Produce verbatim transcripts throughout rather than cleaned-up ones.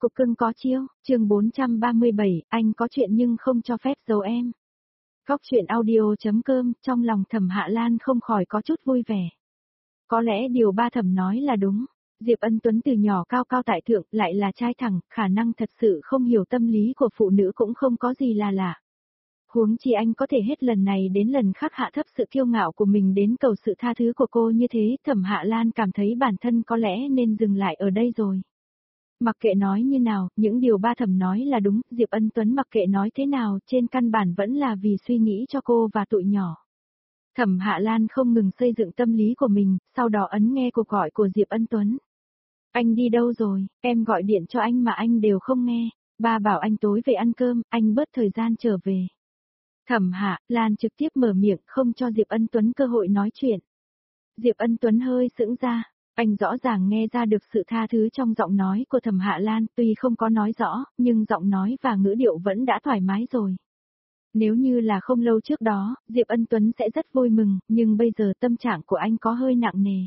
Cục cưng có chiêu, chương bốn trăm ba mươi bảy, anh có chuyện nhưng không cho phép giấu em. Góc chuyện audio.com, trong lòng Thẩm Hạ Lan không khỏi có chút vui vẻ. Có lẽ điều ba Thẩm nói là đúng. Diệp Ân Tuấn từ nhỏ cao cao tại thượng, lại là trai thẳng, khả năng thật sự không hiểu tâm lý của phụ nữ cũng không có gì là lạ. Huống chi anh có thể hết lần này đến lần khác hạ thấp sự kiêu ngạo của mình đến cầu sự tha thứ của cô như thế, Thẩm Hạ Lan cảm thấy bản thân có lẽ nên dừng lại ở đây rồi. Mặc kệ nói như nào, những điều ba Thẩm nói là đúng, Diệp Ân Tuấn mặc kệ nói thế nào, trên căn bản vẫn là vì suy nghĩ cho cô và tụi nhỏ. Thẩm Hạ Lan không ngừng xây dựng tâm lý của mình, sau đó ấn nghe cuộc gọi của Diệp Ân Tuấn. Anh đi đâu rồi, em gọi điện cho anh mà anh đều không nghe, ba bảo anh tối về ăn cơm, anh bớt thời gian trở về. Thẩm Hạ Lan trực tiếp mở miệng không cho Diệp Ân Tuấn cơ hội nói chuyện. Diệp Ân Tuấn hơi sững ra, anh rõ ràng nghe ra được sự tha thứ trong giọng nói của Thẩm Hạ Lan, tuy không có nói rõ, nhưng giọng nói và ngữ điệu vẫn đã thoải mái rồi. Nếu như là không lâu trước đó, Diệp Ân Tuấn sẽ rất vui mừng, nhưng bây giờ tâm trạng của anh có hơi nặng nề.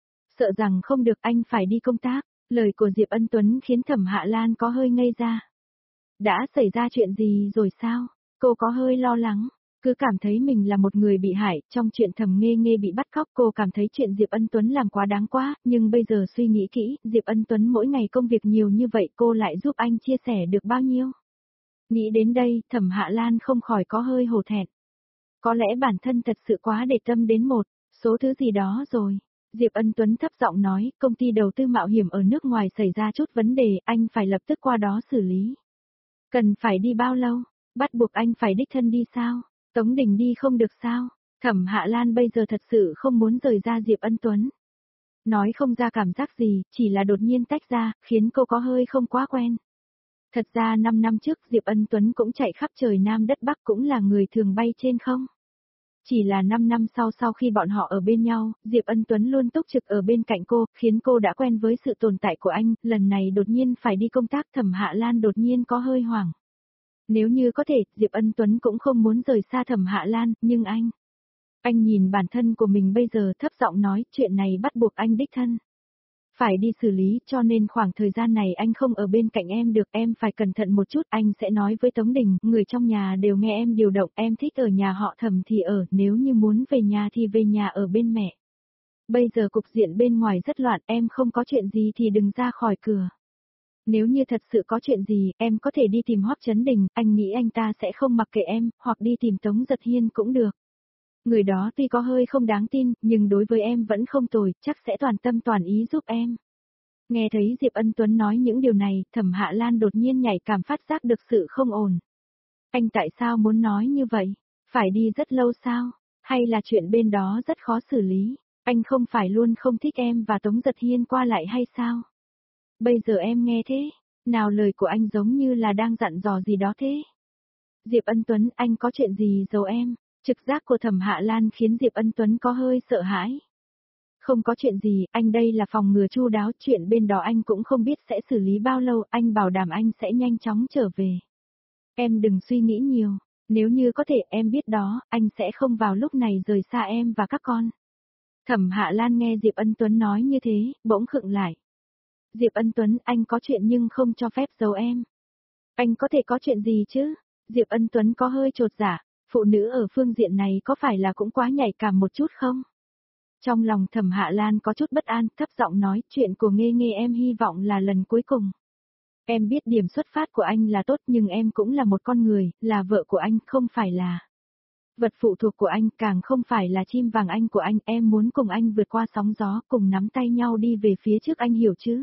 Sợ rằng không được anh phải đi công tác, lời của Diệp Ân Tuấn khiến Thẩm Hạ Lan có hơi ngây ra. Đã xảy ra chuyện gì rồi sao? Cô có hơi lo lắng, cứ cảm thấy mình là một người bị hại, trong chuyện Thẩm Nghê Nghê bị bắt cóc cô cảm thấy chuyện Diệp Ân Tuấn làm quá đáng quá, nhưng bây giờ suy nghĩ kỹ, Diệp Ân Tuấn mỗi ngày công việc nhiều như vậy cô lại giúp anh chia sẻ được bao nhiêu? Nghĩ đến đây, Thẩm Hạ Lan không khỏi có hơi hổ thẹn. Có lẽ bản thân thật sự quá để tâm đến một số thứ gì đó rồi. Diệp Ân Tuấn thấp giọng nói, công ty đầu tư mạo hiểm ở nước ngoài xảy ra chút vấn đề, anh phải lập tức qua đó xử lý. Cần phải đi bao lâu? Bắt buộc anh phải đích thân đi sao? Tống Đình đi không được sao? Thẩm Hạ Lan bây giờ thật sự không muốn rời ra Diệp Ân Tuấn. Nói không ra cảm giác gì, chỉ là đột nhiên tách ra, khiến cô có hơi không quá quen. Thật ra năm năm trước Diệp Ân Tuấn cũng chạy khắp trời Nam đất Bắc cũng là người thường bay trên không. Chỉ là năm năm sau sau khi bọn họ ở bên nhau, Diệp Ân Tuấn luôn túc trực ở bên cạnh cô, khiến cô đã quen với sự tồn tại của anh, lần này đột nhiên phải đi công tác Thẩm Hạ Lan đột nhiên có hơi hoảng. Nếu như có thể, Diệp Ân Tuấn cũng không muốn rời xa Thẩm Hạ Lan, nhưng anh... Anh nhìn bản thân của mình bây giờ thấp giọng nói, chuyện này bắt buộc anh đích thân. Phải đi xử lý, cho nên khoảng thời gian này anh không ở bên cạnh em được, em phải cẩn thận một chút, anh sẽ nói với Tống Đình, người trong nhà đều nghe em điều động, em thích ở nhà họ Thẩm thì ở, nếu như muốn về nhà thì về nhà ở bên mẹ. Bây giờ cục diện bên ngoài rất loạn, em không có chuyện gì thì đừng ra khỏi cửa. Nếu như thật sự có chuyện gì, em có thể đi tìm Hoắc Chấn Đình, anh nghĩ anh ta sẽ không mặc kệ em, hoặc đi tìm Tống Giật Hiên cũng được. Người đó tuy có hơi không đáng tin, nhưng đối với em vẫn không tồi, chắc sẽ toàn tâm toàn ý giúp em. Nghe thấy Diệp Ân Tuấn nói những điều này, Thẩm Hạ Lan đột nhiên nhạy cảm phát giác được sự không ổn. Anh tại sao muốn nói như vậy? Phải đi rất lâu sao? Hay là chuyện bên đó rất khó xử lý? Anh không phải luôn không thích em và Tống Giật Hiên qua lại hay sao? Bây giờ em nghe thế, nào lời của anh giống như là đang dặn dò gì đó thế? Diệp Ân Tuấn, anh có chuyện gì giấu em? Trực giác của Thẩm Hạ Lan khiến Diệp Ân Tuấn có hơi sợ hãi. Không có chuyện gì, anh đây là phòng ngừa chu đáo, chuyện bên đó anh cũng không biết sẽ xử lý bao lâu, anh bảo đảm anh sẽ nhanh chóng trở về. Em đừng suy nghĩ nhiều, nếu như có thể em biết đó, anh sẽ không vào lúc này rời xa em và các con. Thẩm Hạ Lan nghe Diệp Ân Tuấn nói như thế, bỗng khựng lại. Diệp Ân Tuấn, anh có chuyện nhưng không cho phép giấu em. Anh có thể có chuyện gì chứ? Diệp Ân Tuấn có hơi chột dạ, phụ nữ ở phương diện này có phải là cũng quá nhạy cảm một chút không? Trong lòng Thẩm Hạ Lan có chút bất an, thấp giọng nói, chuyện của Nghê Nghê em hy vọng là lần cuối cùng. Em biết điểm xuất phát của anh là tốt nhưng em cũng là một con người, là vợ của anh, không phải là vật phụ thuộc của anh, càng không phải là chim vàng anh của anh, em muốn cùng anh vượt qua sóng gió, cùng nắm tay nhau đi về phía trước, anh hiểu chứ?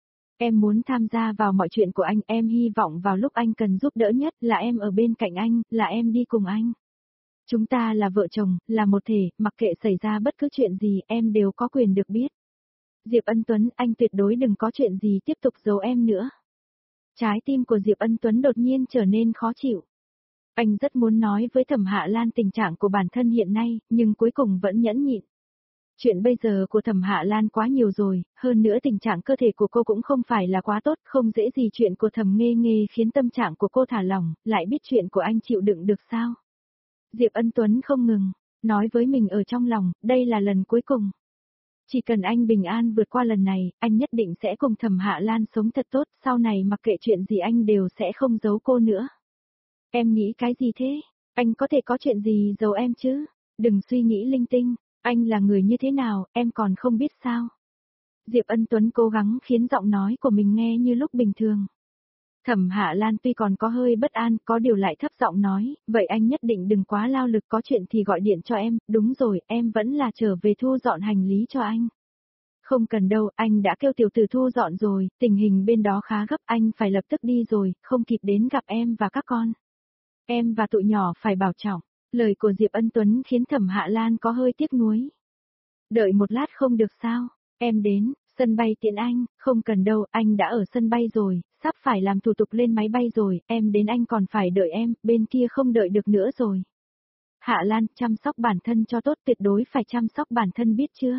Em muốn tham gia vào mọi chuyện của anh, em hy vọng vào lúc anh cần giúp đỡ nhất là em ở bên cạnh anh, là em đi cùng anh. Chúng ta là vợ chồng, là một thể, mặc kệ xảy ra bất cứ chuyện gì, em đều có quyền được biết. Diệp Ân Tuấn, anh tuyệt đối đừng có chuyện gì tiếp tục giấu em nữa. Trái tim của Diệp Ân Tuấn đột nhiên trở nên khó chịu. Anh rất muốn nói với Thẩm Hạ Lan tình trạng của bản thân hiện nay, nhưng cuối cùng vẫn nhẫn nhịn. Chuyện bây giờ của Thẩm Hạ Lan quá nhiều rồi, hơn nữa tình trạng cơ thể của cô cũng không phải là quá tốt, không dễ gì chuyện của Thẩm Nghê Nghê khiến tâm trạng của cô thả lỏng, lại biết chuyện của anh chịu đựng được sao? Diệp Ân Tuấn không ngừng, nói với mình ở trong lòng, đây là lần cuối cùng. Chỉ cần anh bình an vượt qua lần này, anh nhất định sẽ cùng Thẩm Hạ Lan sống thật tốt, sau này mặc kệ chuyện gì anh đều sẽ không giấu cô nữa. Em nghĩ cái gì thế? Anh có thể có chuyện gì giấu em chứ? Đừng suy nghĩ linh tinh, anh là người như thế nào, em còn không biết sao? Diệp Ân Tuấn cố gắng khiến giọng nói của mình nghe như lúc bình thường. Thẩm Hạ Lan tuy còn có hơi bất an, có điều lại thấp giọng nói, vậy anh nhất định đừng quá lao lực, có chuyện thì gọi điện cho em, đúng rồi, em vẫn là trở về thu dọn hành lý cho anh. Không cần đâu, anh đã kêu tiểu tử thu dọn rồi, tình hình bên đó khá gấp, anh phải lập tức đi rồi, không kịp đến gặp em và các con. Em và tụi nhỏ phải bảo trọng, lời của Diệp Ân Tuấn khiến Thẩm Hạ Lan có hơi tiếc nuối. Đợi một lát không được sao, em đến, sân bay tiện anh, không cần đâu, anh đã ở sân bay rồi, sắp phải làm thủ tục lên máy bay rồi, em đến anh còn phải đợi em, bên kia không đợi được nữa rồi. Hạ Lan, chăm sóc bản thân cho tốt, tuyệt đối phải chăm sóc bản thân biết chưa?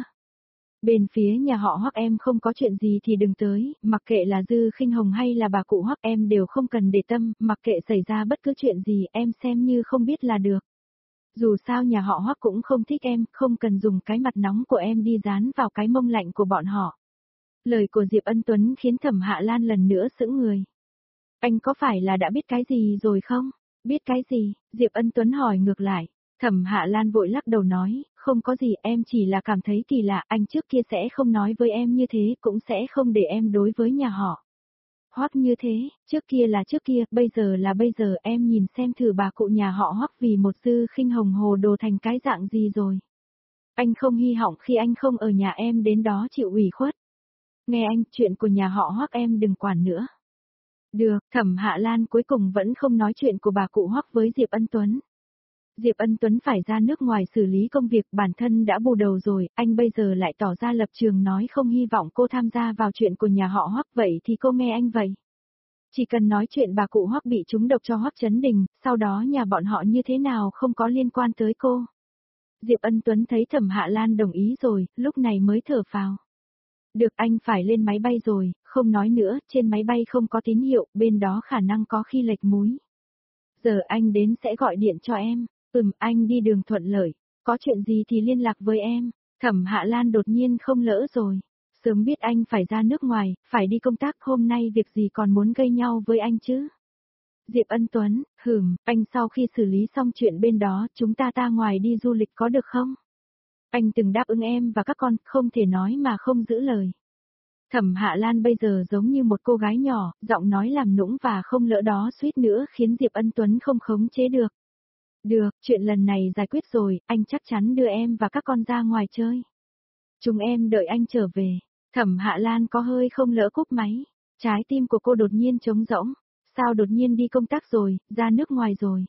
Bên phía nhà họ Hoắc em không có chuyện gì thì đừng tới, mặc kệ là Dư Khinh Hồng hay là bà cụ Hoắc em đều không cần để tâm, mặc kệ xảy ra bất cứ chuyện gì em xem như không biết là được. Dù sao nhà họ Hoắc cũng không thích em, không cần dùng cái mặt nóng của em đi dán vào cái mông lạnh của bọn họ. Lời của Diệp Ân Tuấn khiến Thẩm Hạ Lan lần nữa sững người. Anh có phải là đã biết cái gì rồi không? Biết cái gì? Diệp Ân Tuấn hỏi ngược lại. Thẩm Hạ Lan vội lắc đầu nói, không có gì, em chỉ là cảm thấy kỳ lạ, anh trước kia sẽ không nói với em như thế, cũng sẽ không để em đối với nhà họ Hoắc như thế, trước kia là trước kia, bây giờ là bây giờ, em nhìn xem thử bà cụ nhà họ Hoắc vì một Dư Khinh Hồng hồ đồ thành cái dạng gì rồi. Anh không hy vọng khi anh không ở nhà em đến đó chịu ủy khuất. Nghe anh, chuyện của nhà họ Hoắc em đừng quản nữa. Được, Thẩm Hạ Lan cuối cùng vẫn không nói chuyện của bà cụ Hoắc với Diệp Ân Tuấn. Diệp Ân Tuấn phải ra nước ngoài xử lý công việc, bản thân đã bù đầu rồi, anh bây giờ lại tỏ ra lập trường nói không hy vọng cô tham gia vào chuyện của nhà họ Hoắc, vậy thì cô nghe anh vậy. Chỉ cần nói chuyện bà cụ Hoắc bị trúng độc cho Hoắc Chấn Đình, sau đó nhà bọn họ như thế nào không có liên quan tới cô. Diệp Ân Tuấn thấy Thẩm Hạ Lan đồng ý rồi, lúc này mới thở phào. Được, anh phải lên máy bay rồi, không nói nữa, trên máy bay không có tín hiệu, bên đó khả năng có khi lệch múi. Giờ anh đến sẽ gọi điện cho em. Ừm, anh đi đường thuận lợi, có chuyện gì thì liên lạc với em. Thẩm Hạ Lan đột nhiên không lỡ rồi. Sớm biết anh phải ra nước ngoài, phải đi công tác, hôm nay việc gì còn muốn gây nhau với anh chứ? Diệp Ân Tuấn, hừm, anh sau khi xử lý xong chuyện bên đó, chúng ta ta ngoài đi du lịch có được không? Anh từng đáp ứng em và các con, không thể nói mà không giữ lời. Thẩm Hạ Lan bây giờ giống như một cô gái nhỏ, giọng nói làm nũng và không lỡ đó suýt nữa khiến Diệp Ân Tuấn không khống chế được. Được, chuyện lần này giải quyết rồi, anh chắc chắn đưa em và các con ra ngoài chơi. Chúng em đợi anh trở về. Thẩm Hạ Lan có hơi không lỡ cúp máy. Trái tim của cô đột nhiên trống rỗng. Sao đột nhiên đi công tác rồi, ra nước ngoài rồi.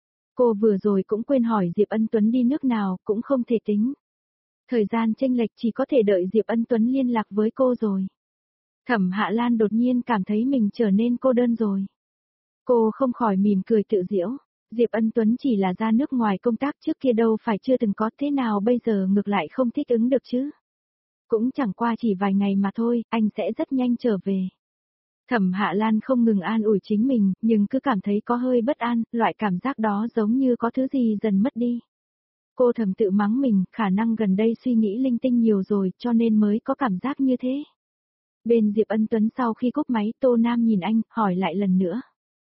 Cô vừa rồi cũng quên hỏi Diệp Ân Tuấn đi nước nào, cũng không thể tính. Thời gian chênh lệch chỉ có thể đợi Diệp Ân Tuấn liên lạc với cô rồi. Thẩm Hạ Lan đột nhiên cảm thấy mình trở nên cô đơn rồi. Cô không khỏi mỉm cười tự giễu. Diệp Ân Tuấn chỉ là ra nước ngoài công tác, trước kia đâu phải chưa từng có, thế nào bây giờ ngược lại không thích ứng được chứ. Cũng chẳng qua chỉ vài ngày mà thôi, anh sẽ rất nhanh trở về. Thẩm Hạ Lan không ngừng an ủi chính mình, nhưng cứ cảm thấy có hơi bất an, loại cảm giác đó giống như có thứ gì dần mất đi. Cô thầm tự mắng mình, khả năng gần đây suy nghĩ linh tinh nhiều rồi, cho nên mới có cảm giác như thế. Bên Diệp Ân Tuấn sau khi cúp máy, Tô Nam nhìn anh, hỏi lại lần nữa.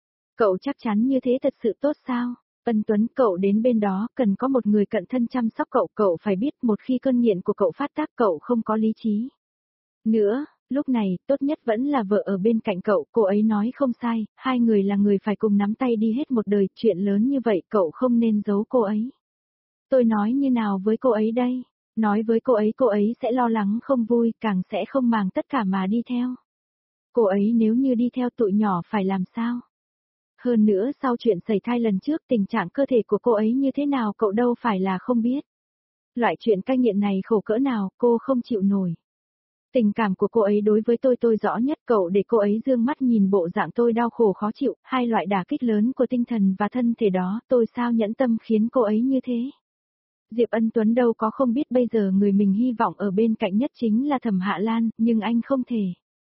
Cậu chắc chắn như thế thật sự tốt sao? Ân Tuấn, cậu đến bên đó, cần có một người cận thân chăm sóc cậu, cậu phải biết một khi cơn nghiện của cậu phát tác cậu không có lý trí. Nữa, lúc này, tốt nhất vẫn là vợ ở bên cạnh cậu, cô ấy nói không sai, hai người là người phải cùng nắm tay đi hết một đời, chuyện lớn như vậy cậu không nên giấu cô ấy. Tôi nói như nào với cô ấy đây? Nói với cô ấy cô ấy sẽ lo lắng không vui, càng sẽ không màng tất cả mà đi theo. Cô ấy nếu như đi theo tụi nhỏ phải làm sao? Hơn nữa sau chuyện sẩy thai lần trước tình trạng cơ thể của cô ấy như thế nào cậu đâu phải là không biết. Loại chuyện cai nghiện này khổ cỡ nào cô không chịu nổi. Tình cảm của cô ấy đối với tôi tôi rõ nhất, cậu để cô ấy dương mắt nhìn bộ dạng tôi đau khổ khó chịu, hai loại đả kích lớn của tinh thần và thân thể đó, tôi sao nhẫn tâm khiến cô ấy như thế. Diệp Ân Tuấn đâu có không biết bây giờ người mình hy vọng ở bên cạnh nhất chính là Thẩm Hạ Lan, nhưng anh không thể.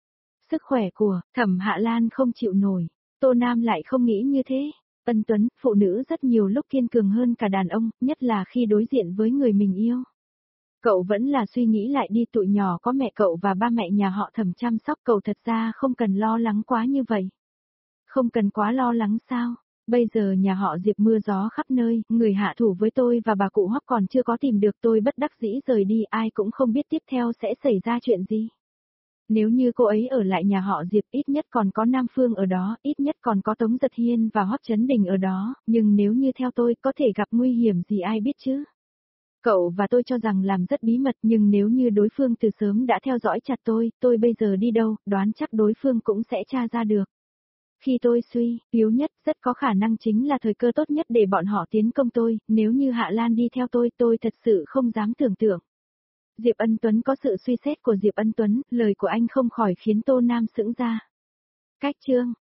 Sức khỏe của Thẩm Hạ Lan không chịu nổi. Tô Nam lại không nghĩ như thế. Ân Tuấn, phụ nữ rất nhiều lúc kiên cường hơn cả đàn ông, nhất là khi đối diện với người mình yêu. Cậu vẫn là suy nghĩ lại đi, tụi nhỏ có mẹ cậu và ba mẹ nhà họ Thẩm chăm sóc, cậu thật ra không cần lo lắng quá như vậy. Không cần quá lo lắng sao? Bây giờ nhà họ Diệp mưa gió khắp nơi, người hạ thủ với tôi và bà cụ Hoắc còn chưa có tìm được, tôi bất đắc dĩ rời đi, ai cũng không biết tiếp theo sẽ xảy ra chuyện gì. Nếu như cô ấy ở lại nhà họ Diệp, ít nhất còn có Nam Phương ở đó, ít nhất còn có Tống Giật Hiên và Hoắc Chấn Đình ở đó, nhưng nếu như theo tôi, có thể gặp nguy hiểm gì ai biết chứ? Cậu và tôi cho rằng làm rất bí mật, nhưng nếu như đối phương từ sớm đã theo dõi chặt tôi, tôi bây giờ đi đâu, đoán chắc đối phương cũng sẽ tra ra được. Khi tôi suy, yếu nhất, rất có khả năng chính là thời cơ tốt nhất để bọn họ tiến công tôi, nếu như Hạ Lan đi theo tôi, tôi thật sự không dám tưởng tượng. Diệp Ân Tuấn có sự suy xét của Diệp Ân Tuấn, lời của anh không khỏi khiến Tô Nam sững ra. Cách chương